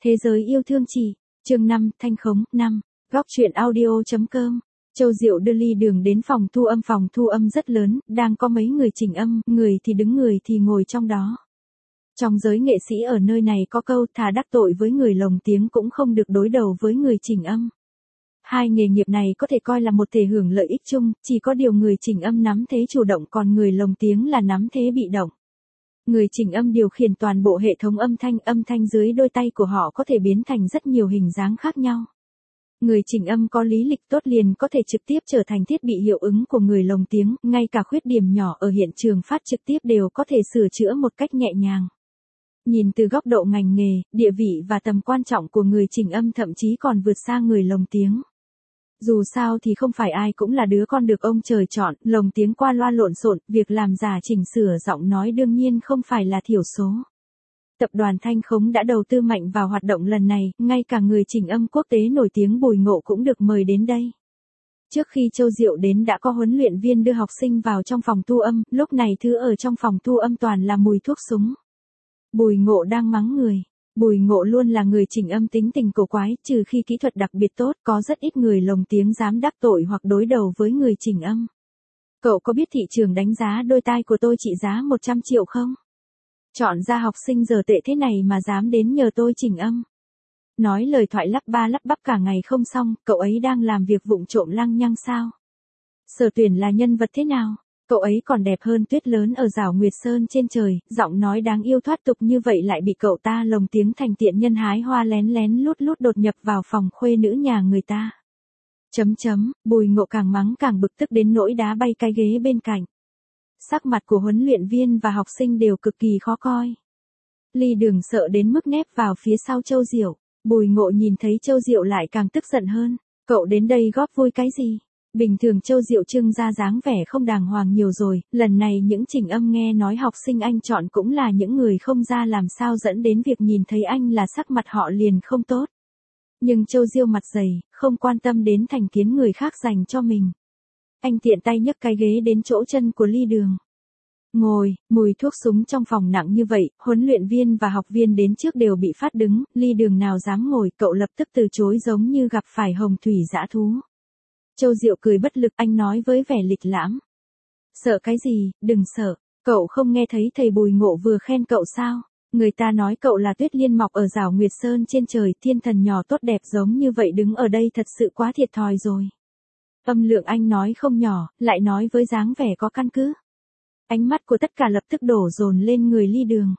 Thế giới yêu thương chị, chương 5, Thanh Khống, 5, góc truyện audio.com. Châu Diệu đưa Ly Đường đến phòng thu âm rất lớn, đang có mấy người chỉnh âm, người thì đứng người thì ngồi trong đó. Trong giới nghệ sĩ ở nơi này có câu thà đắc tội với người lồng tiếng cũng không được đối đầu với người chỉnh âm. Hai nghề nghiệp này có thể coi là một thể hưởng lợi ích chung, chỉ có điều người chỉnh âm nắm thế chủ động còn người lồng tiếng là nắm thế bị động. Người chỉnh âm điều khiển toàn bộ hệ thống âm thanh dưới đôi tay của họ có thể biến thành rất nhiều hình dáng khác nhau. Người chỉnh âm có lý lịch tốt liền có thể trực tiếp trở thành thiết bị hiệu ứng của người lồng tiếng, ngay cả khuyết điểm nhỏ ở hiện trường phát trực tiếp đều có thể sửa chữa một cách nhẹ nhàng. Nhìn từ góc độ ngành nghề, địa vị và tầm quan trọng của người chỉnh âm thậm chí còn vượt xa người lồng tiếng. Dù sao thì không phải ai cũng là đứa con được ông trời chọn, lồng tiếng qua loa lộn xộn, việc làm giả chỉnh sửa giọng nói đương nhiên không phải là thiểu số. Tập đoàn Thanh Khống đã đầu tư mạnh vào hoạt động lần này, ngay cả người chỉnh âm quốc tế nổi tiếng Bùi Ngộ cũng được mời đến đây. Trước khi Châu Diệu đến đã có huấn luyện viên đưa học sinh vào trong phòng thu âm, lúc này thứ ở trong phòng thu âm toàn là mùi thuốc súng. Bùi Ngộ đang mắng người. Bùi Ngộ luôn là người chỉnh âm tính tình cổ quái, trừ khi kỹ thuật đặc biệt tốt, có rất ít người lồng tiếng dám đắc tội hoặc đối đầu với người chỉnh âm. Cậu có biết thị trường đánh giá đôi tai của tôi trị giá 100 triệu không? Chọn ra học sinh giờ tệ thế này mà dám đến nhờ tôi chỉnh âm. Nói lời thoại lắp ba lắp bắp cả ngày không xong, cậu ấy đang làm việc vụng trộm lăng nhăng sao? Sở Tuyển là nhân vật thế nào? Cậu ấy còn đẹp hơn tuyết lớn ở rào Nguyệt Sơn trên trời, giọng nói đáng yêu thoát tục như vậy lại bị cậu ta lồng tiếng thành tiện nhân hái hoa lén lén lút lút đột nhập vào phòng khuê nữ nhà người ta. Bùi Ngộ càng mắng càng bực tức đến nỗi đá bay cái ghế bên cạnh. Sắc mặt của huấn luyện viên và học sinh đều cực kỳ khó coi. Ly Đường sợ đến mức nép vào phía sau Châu Diệu. Bùi Ngộ nhìn thấy Châu Diệu lại càng tức giận hơn. Cậu đến đây góp vui cái gì? Bình thường Châu Diệu trưng ra dáng vẻ không đàng hoàng nhiều rồi, lần này những chỉnh âm nghe nói học sinh anh chọn cũng là những người không ra làm sao dẫn đến việc nhìn thấy anh là sắc mặt họ liền không tốt. Nhưng Châu Diệu mặt dày, không quan tâm đến thành kiến người khác dành cho mình. Anh tiện tay nhấc cái ghế đến chỗ chân của Ly Đường. Ngồi, mùi thuốc súng trong phòng nặng như vậy, huấn luyện viên và học viên đến trước đều bị phát đứng, Ly Đường nào dám ngồi, cậu lập tức từ chối giống như gặp phải hồng thủy dã thú. Châu Diệu cười bất lực, anh nói với vẻ lịch lãm. Sợ cái gì, đừng sợ, cậu không nghe thấy thầy Bùi Ngộ vừa khen cậu sao? Người ta nói cậu là tuyết liên mọc ở rào Nguyệt Sơn trên trời, thiên thần nhỏ tốt đẹp giống như vậy đứng ở đây thật sự quá thiệt thòi rồi. Âm lượng anh nói không nhỏ, lại nói với dáng vẻ có căn cứ. Ánh mắt của tất cả lập tức đổ dồn lên người Ly Đường.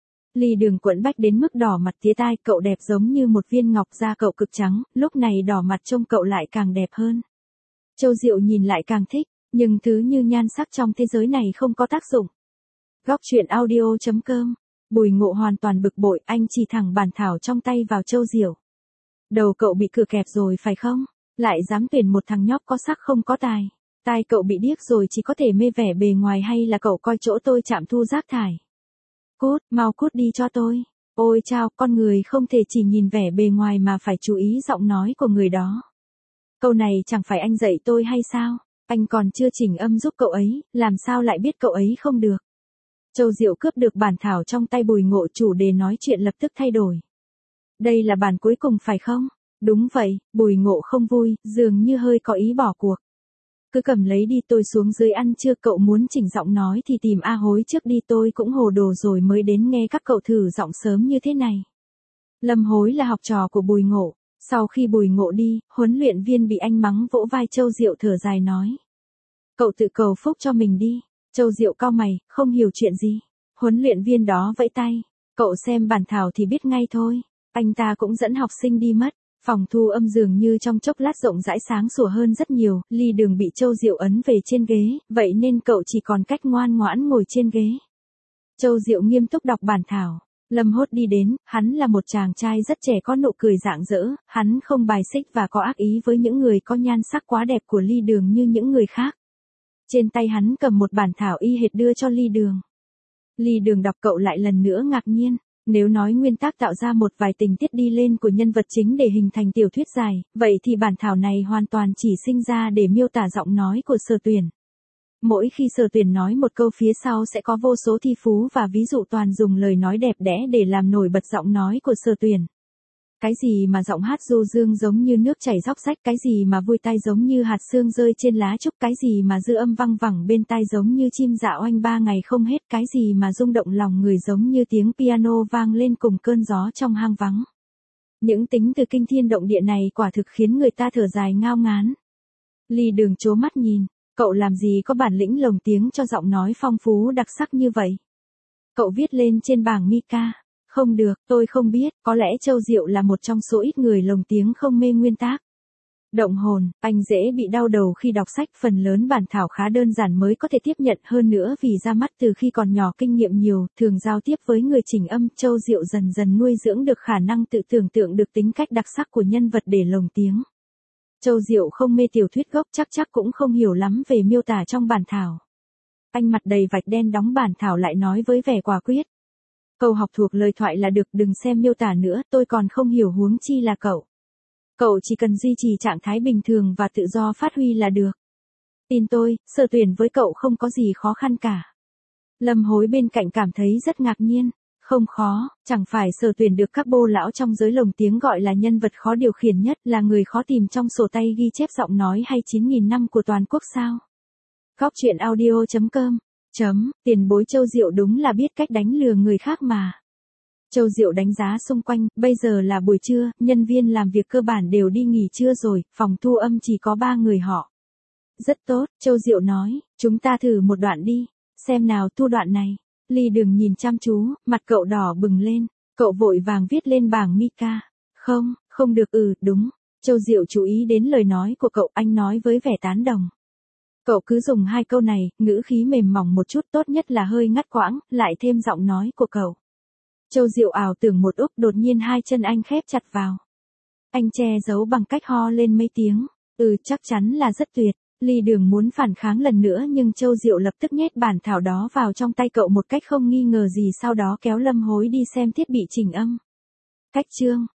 Ly Đường quẫn bách đến mức đỏ mặt tía tai, cậu đẹp giống như một viên ngọc, da cậu cực trắng, lúc này đỏ mặt trông cậu lại càng đẹp hơn. Châu Diệu nhìn lại càng thích, nhưng thứ như nhan sắc trong thế giới này không có tác dụng. Góc truyện audio.com. Bùi Ngộ hoàn toàn bực bội, anh chỉ thẳng bàn thảo trong tay vào Châu Diệu. Đầu cậu bị cửa kẹp rồi phải không? Lại dám tuyển một thằng nhóc có sắc không có tài. Tai cậu bị điếc rồi chỉ có thể mê vẻ bề ngoài hay là cậu coi chỗ tôi trạm thu rác thải? Cút, mau cút đi cho tôi. Ôi chao, con người không thể chỉ nhìn vẻ bề ngoài mà phải chú ý giọng nói của người đó. Câu này chẳng phải anh dạy tôi hay sao? Anh còn chưa chỉnh âm giúp cậu ấy, làm sao lại biết cậu ấy không được? Châu Diệu cướp được bản thảo trong tay Bùi Ngộ, chủ đề nói chuyện lập tức thay đổi. Đây là bản cuối cùng phải không? Đúng vậy, Bùi Ngộ không vui, dường như hơi có ý bỏ cuộc. Cứ cầm lấy đi, tôi xuống dưới ăn chưa, cậu muốn chỉnh giọng nói thì tìm A Hối trước đi, tôi cũng hồ đồ rồi mới đến nghe các cậu thử giọng sớm như thế này. Lâm Hối là học trò của Bùi Ngộ. Sau khi Bùi Ngộ đi, huấn luyện viên bị anh mắng vỗ vai Châu Diệu thở dài nói. Cậu tự cầu phúc cho mình đi. Châu Diệu cau mày, không hiểu chuyện gì. Huấn luyện viên đó vẫy tay. Cậu xem bản thảo thì biết ngay thôi. Anh ta cũng dẫn học sinh đi mất. Phòng thu âm dường như trong chốc lát rộng rãi sáng sủa hơn rất nhiều. Ly Đường bị Châu Diệu ấn về trên ghế, vậy nên cậu chỉ còn cách ngoan ngoãn ngồi trên ghế. Châu Diệu nghiêm túc đọc bản thảo. Lâm Hốt đi đến, hắn là một chàng trai rất trẻ có nụ cười rạng rỡ, hắn không bài xích và có ác ý với những người có nhan sắc quá đẹp của Ly Đường như những người khác. Trên tay hắn cầm một bản thảo y hệt đưa cho Ly Đường. Ly Đường đọc cậu lại lần nữa ngạc nhiên, nếu nói nguyên tắc tạo ra một vài tình tiết đi lên của nhân vật chính để hình thành tiểu thuyết dài, vậy thì bản thảo này hoàn toàn chỉ sinh ra để miêu tả giọng nói của Sở Tuyển. Mỗi khi Sở Tuyển nói một câu phía sau sẽ có vô số thi phú và ví dụ toàn dùng lời nói đẹp đẽ để làm nổi bật giọng nói của Sở Tuyển. Cái gì mà giọng hát du dương giống như nước chảy róc rách, cái gì mà vui tai giống như hạt sương rơi trên lá trúc, cái gì mà dư âm văng vẳng bên tai giống như chim dạo oanh 3 ngày không hết, cái gì mà rung động lòng người giống như tiếng piano vang lên cùng cơn gió trong hang vắng. Những tính từ kinh thiên động địa này quả thực khiến người ta thở dài ngao ngán. Ly Đường trố mắt nhìn, cậu làm gì có bản lĩnh lồng tiếng cho giọng nói phong phú đặc sắc như vậy. Cậu viết lên trên bảng mica. Không được, tôi không biết, có lẽ Châu Diệu là một trong số ít người lồng tiếng không mê nguyên tác. Động hồn, anh dễ bị đau đầu khi đọc sách, phần lớn bản thảo khá đơn giản mới có thể tiếp nhận, hơn nữa vì ra mắt từ khi còn nhỏ, kinh nghiệm nhiều, thường giao tiếp với người chỉnh âm, Châu Diệu dần dần nuôi dưỡng được khả năng tự tưởng tượng được tính cách đặc sắc của nhân vật để lồng tiếng. Châu Diệu không mê tiểu thuyết gốc, chắc cũng không hiểu lắm về miêu tả trong bản thảo. Anh mặt đầy vạch đen đóng bản thảo lại nói với vẻ quả quyết. Cậu học thuộc lời thoại là được, đừng xem miêu tả nữa, tôi còn không hiểu huống chi là cậu. Cậu chỉ cần duy trì trạng thái bình thường và tự do phát huy là được. Tin tôi, sơ tuyển với cậu không có gì khó khăn cả. Lâm Hối bên cạnh cảm thấy rất ngạc nhiên. Không khó, chẳng phải Sở Tuyển được các bô lão trong giới lồng tiếng gọi là nhân vật khó điều khiển nhất, là người khó tìm trong sổ tay ghi chép giọng nói hay 9.000 năm của toàn quốc sao? Góc truyện audio.com. Tiền bối Châu Diệu đúng là biết cách đánh lừa người khác mà. Châu Diệu đánh giá xung quanh, bây giờ là buổi trưa, nhân viên làm việc cơ bản đều đi nghỉ trưa rồi, phòng thu âm chỉ có 3 người họ. Rất tốt, Châu Diệu nói, chúng ta thử một đoạn đi, xem nào, thu đoạn này. Ly Đường nhìn chăm chú, mặt cậu đỏ bừng lên, cậu vội vàng viết lên bảng mica. Không được, đúng. Châu Diệu chú ý đến lời nói của cậu, anh nói với vẻ tán đồng. Cậu cứ dùng 2 câu này, ngữ khí mềm mỏng một chút, tốt nhất là hơi ngắt quãng, lại thêm giọng nói của cậu. Châu Diệu ảo tưởng một úc, đột nhiên 2 chân anh khép chặt vào. Anh che giấu bằng cách ho lên mấy tiếng. Chắc chắn là rất tuyệt. Ly Đường muốn phản kháng lần nữa nhưng Châu Diệu lập tức nhét bản thảo đó vào trong tay cậu một cách không nghi ngờ gì, sau đó kéo Lâm Hối đi xem thiết bị chỉnh âm. Cách chương